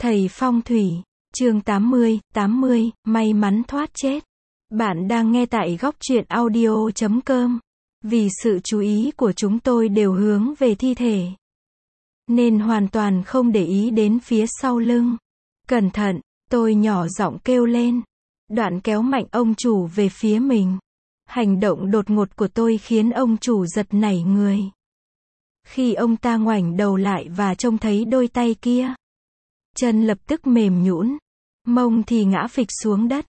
Thầy phong thủy, chương 80, may mắn thoát chết. Bạn đang nghe tại góc truyện audio.com. Vì sự chú ý của chúng tôi đều hướng về thi thể, nên hoàn toàn không để ý đến phía sau lưng. Cẩn thận, tôi nhỏ giọng kêu lên. Đoạn kéo mạnh ông chủ về phía mình. Hành động đột ngột của tôi khiến ông chủ giật nảy người. Khi ông ta ngoảnh đầu lại và trông thấy đôi tay kia, chân lập tức mềm nhũn, mông thì ngã phịch xuống đất.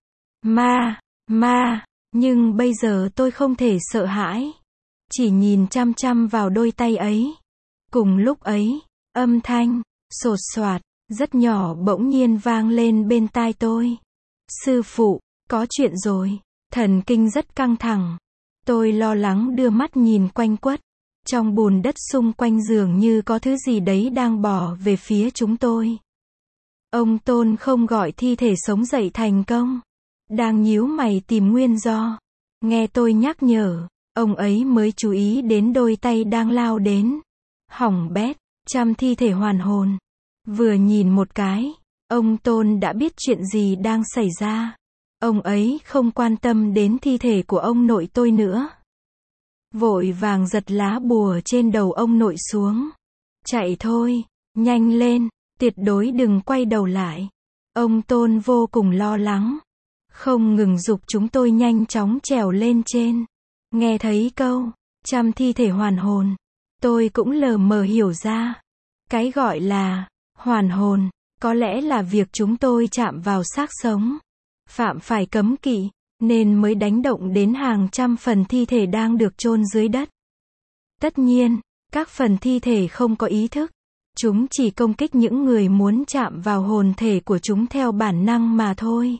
Ma, nhưng bây giờ tôi không thể sợ hãi, chỉ nhìn chăm chăm vào đôi tay ấy. Cùng lúc ấy, âm thanh sột soạt rất nhỏ bỗng nhiên vang lên bên tai tôi. Sư phụ, có chuyện rồi. Thần kinh rất căng thẳng. Tôi lo lắng đưa mắt nhìn quanh quất. Trong bùn đất xung quanh dường như có thứ gì đấy đang bò về phía chúng tôi. Ông Tôn không gọi thi thể sống dậy thành công. Đang nhíu mày tìm nguyên do. Nghe tôi nhắc nhở, ông ấy mới chú ý đến đôi tay đang lao đến. Hỏng bét, trăm thi thể hoàn hồn. Vừa nhìn một cái, ông Tôn đã biết chuyện gì đang xảy ra. Ông ấy không quan tâm đến thi thể của ông nội tôi nữa. Vội vàng giật lá bùa trên đầu ông nội xuống. Chạy thôi, nhanh lên, tuyệt đối đừng quay đầu lại. Ông Tôn vô cùng lo lắng, không ngừng giục chúng tôi nhanh chóng trèo lên trên. Nghe thấy câu, trăm thi thể hoàn hồn, tôi cũng lờ mờ hiểu ra. Cái gọi là hoàn hồn, có lẽ là việc chúng tôi chạm vào xác sống, phạm phải cấm kỵ, nên mới đánh động đến hàng trăm phần thi thể đang được chôn dưới đất. Tất nhiên, các phần thi thể không có ý thức. Chúng chỉ công kích những người muốn chạm vào hồn thể của chúng theo bản năng mà thôi.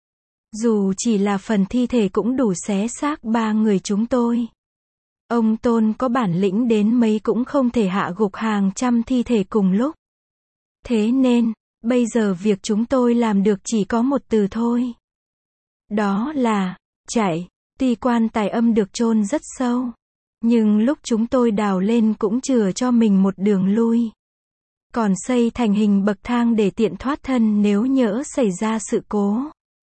Dù chỉ là phần thi thể cũng đủ xé xác ba người chúng tôi. Ông Tôn có bản lĩnh đến mấy cũng không thể hạ gục hàng trăm thi thể cùng lúc. Thế nên, bây giờ việc chúng tôi làm được chỉ có một từ thôi. Đó là chạy. Tuy quan tài âm được chôn rất sâu, nhưng lúc chúng tôi đào lên cũng chừa cho mình một đường lui. Còn xây thành hình bậc thang để tiện thoát thân nếu nhỡ xảy ra sự cố.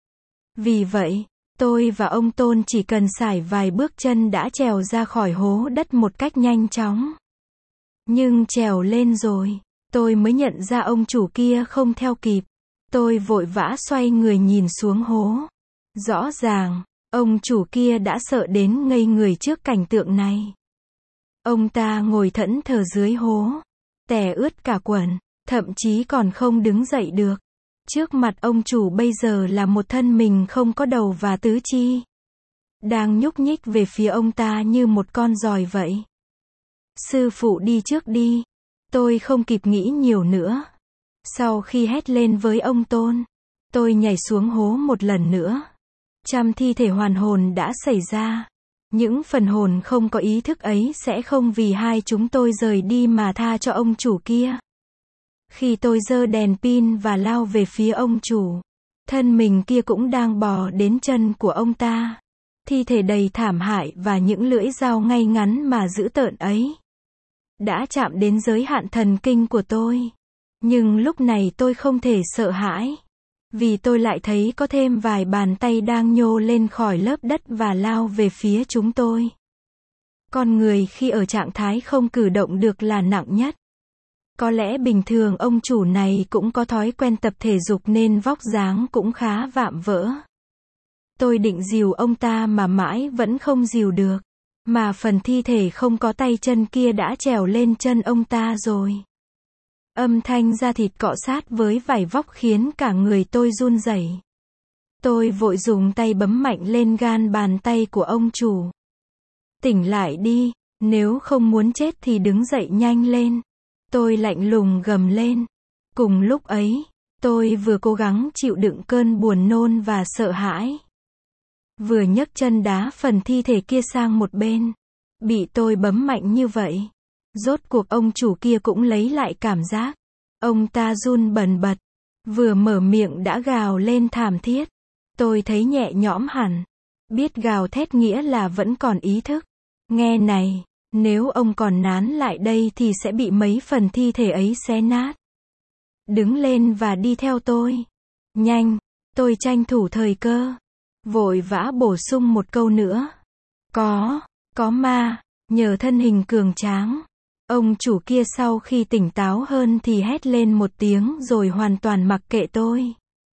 Vì vậy, tôi và ông Tôn chỉ cần sải vài bước chân đã trèo ra khỏi hố đất một cách nhanh chóng. Nhưng trèo lên rồi, tôi mới nhận ra ông chủ kia không theo kịp. Tôi vội vã xoay người nhìn xuống hố. Rõ ràng, ông chủ kia đã sợ đến ngây người trước cảnh tượng này. Ông ta ngồi thẫn thờ dưới hố, tè ướt cả quần, thậm chí còn không đứng dậy được. Trước mặt ông chủ bây giờ là một thân mình không có đầu và tứ chi, đang nhúc nhích về phía ông ta như một con giòi vậy. Sư phụ đi trước đi. Tôi không kịp nghĩ nhiều nữa. Sau khi hét lên với ông Tôn, tôi nhảy xuống hố một lần nữa. Trăm thi thể hoàn hồn đã xảy ra. Những phần hồn không có ý thức ấy sẽ không vì hai chúng tôi rời đi mà tha cho ông chủ kia. Khi tôi giơ đèn pin và lao về phía ông chủ, thân mình kia cũng đang bò đến chân của ông ta. Thi thể đầy thảm hại và những lưỡi dao ngay ngắn mà dữ tợn ấy đã chạm đến giới hạn thần kinh của tôi. Nhưng lúc này tôi không thể sợ hãi, vì tôi lại thấy có thêm vài bàn tay đang nhô lên khỏi lớp đất và lao về phía chúng tôi. Con người khi ở trạng thái không cử động được là nặng nhất. Có lẽ bình thường ông chủ này cũng có thói quen tập thể dục nên vóc dáng cũng khá vạm vỡ. Tôi định dìu ông ta mà mãi vẫn không dìu được, mà phần thi thể không có tay chân kia đã trèo lên chân ông ta rồi. Âm thanh da thịt cọ sát với vải vóc khiến cả người tôi run rẩy. Tôi vội dùng tay bấm mạnh lên gan bàn tay của ông chủ. Tỉnh lại đi, nếu không muốn chết thì đứng dậy nhanh lên. Tôi lạnh lùng gầm lên. Cùng lúc ấy, tôi vừa cố gắng chịu đựng cơn buồn nôn và sợ hãi, vừa nhấc chân đá phần thi thể kia sang một bên. Bị tôi bấm mạnh như vậy, rốt cuộc ông chủ kia cũng lấy lại cảm giác. Ông ta run bần bật, vừa mở miệng đã gào lên thảm thiết. Tôi thấy nhẹ nhõm hẳn. Biết gào thét nghĩa là vẫn còn ý thức. Nghe này, nếu ông còn nán lại đây thì sẽ bị mấy phần thi thể ấy xé nát. đứng lên và đi theo tôi. Nhanh, tôi tranh thủ thời cơ. Vội vã bổ sung một câu nữa. Có ma, nhờ thân hình cường tráng. Ông chủ kia sau khi tỉnh táo hơn thì hét lên một tiếng rồi hoàn toàn mặc kệ tôi.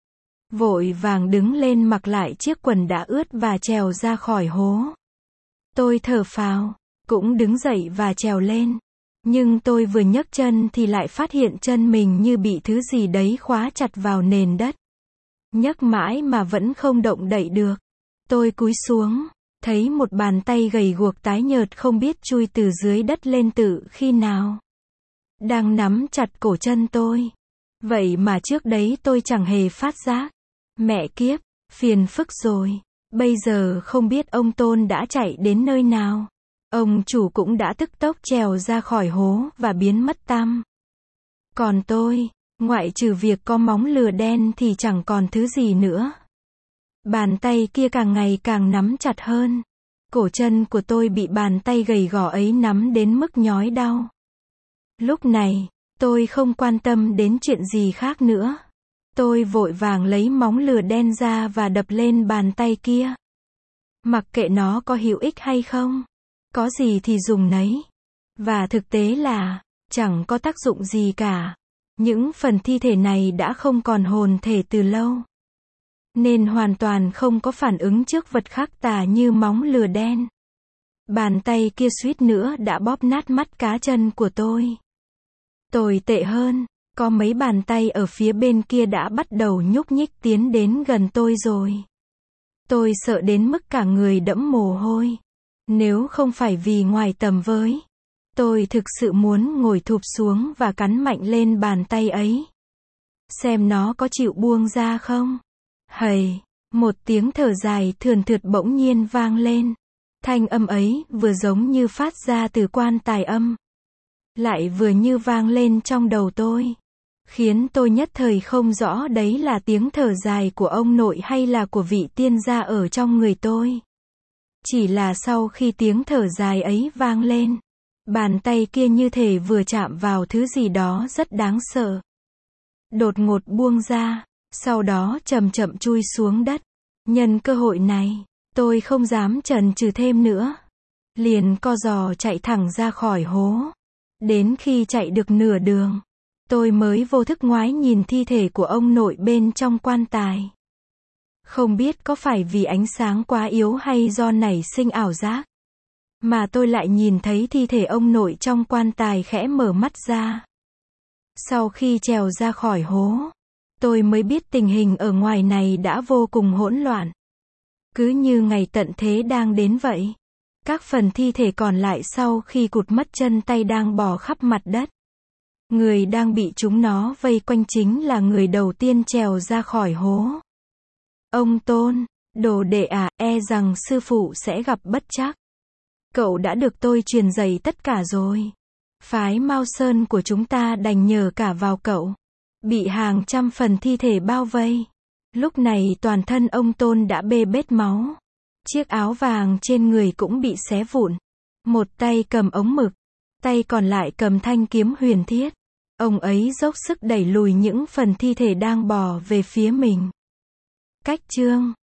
Vội vàng đứng lên mặc lại chiếc quần đã ướt và trèo ra khỏi hố. Tôi thở phào, cũng đứng dậy và trèo lên. Nhưng tôi vừa nhấc chân thì lại phát hiện chân mình như bị thứ gì đấy khóa chặt vào nền đất. Nhấc mãi mà vẫn không động đậy được. Tôi cúi xuống, thấy một bàn tay gầy guộc tái nhợt không biết chui từ dưới đất lên từ khi nào. Đang nắm chặt cổ chân tôi. Vậy mà trước đấy tôi chẳng hề phát giác. Mẹ kiếp, phiền phức rồi. Bây giờ không biết ông Tôn đã chạy đến nơi nào. Ông chủ cũng đã tức tốc trèo ra khỏi hố và biến mất tăm. Còn tôi, ngoại trừ việc có móng lừa đen thì chẳng còn thứ gì nữa. Bàn tay kia càng ngày càng nắm chặt hơn. Cổ chân của tôi bị bàn tay gầy gò ấy nắm đến mức nhói đau. Lúc này, tôi không quan tâm đến chuyện gì khác nữa. Tôi vội vàng lấy móng lừa đen ra và đập lên bàn tay kia. Mặc kệ nó có hữu ích hay không. Có gì thì dùng nấy. Và thực tế là, chẳng có tác dụng gì cả. Những phần thi thể này đã không còn hồn thể từ lâu. Nên hoàn toàn không có phản ứng trước vật khác tà như móng lừa đen. Bàn tay kia suýt nữa đã bóp nát mắt cá chân của tôi. Tồi tệ hơn, có mấy bàn tay ở phía bên kia đã bắt đầu nhúc nhích tiến đến gần tôi rồi. Tôi sợ đến mức cả người đẫm mồ hôi. Nếu không phải vì ngoài tầm với, tôi thực sự muốn ngồi thụp xuống và cắn mạnh lên bàn tay ấy. Xem nó có chịu buông ra không? Hầy, một tiếng thở dài thườn thượt bỗng nhiên vang lên. Thanh âm ấy vừa giống như phát ra từ quan tài âm, lại vừa như vang lên trong đầu tôi, khiến tôi nhất thời không rõ đấy là tiếng thở dài của ông nội hay là của vị tiên gia ở trong người tôi. Chỉ là sau khi tiếng thở dài ấy vang lên, bàn tay kia như thể vừa chạm vào thứ gì đó rất đáng sợ. Đột ngột buông ra, sau đó chậm chậm chui xuống đất. Nhân cơ hội này, tôi không dám chần chừ thêm nữa. Liền co giò chạy thẳng ra khỏi hố. Đến khi chạy được nửa đường, tôi mới vô thức ngoái nhìn thi thể của ông nội bên trong quan tài. Không biết có phải vì ánh sáng quá yếu hay do nảy sinh ảo giác, mà tôi lại nhìn thấy thi thể ông nội trong quan tài khẽ mở mắt ra. Sau khi trèo ra khỏi hố, tôi mới biết tình hình ở ngoài này đã vô cùng hỗn loạn. Cứ như ngày tận thế đang đến vậy. Các phần thi thể còn lại sau khi cụt mất chân tay đang bò khắp mặt đất. Người đang bị chúng nó vây quanh chính là người đầu tiên trèo ra khỏi hố. Ông Tôn, đồ đệ à, e rằng sư phụ sẽ gặp bất trắc. Cậu đã được tôi truyền dạy tất cả rồi. Phái Mao Sơn của chúng ta đành nhờ cả vào cậu. Bị hàng trăm phần thi thể bao vây. Lúc này toàn thân ông Tôn đã bê bết máu. Chiếc áo vàng trên người cũng bị xé vụn. Một tay cầm ống mực, tay còn lại cầm thanh kiếm huyền thiết. Ông ấy dốc sức đẩy lùi những phần thi thể đang bò về phía mình. Cách chương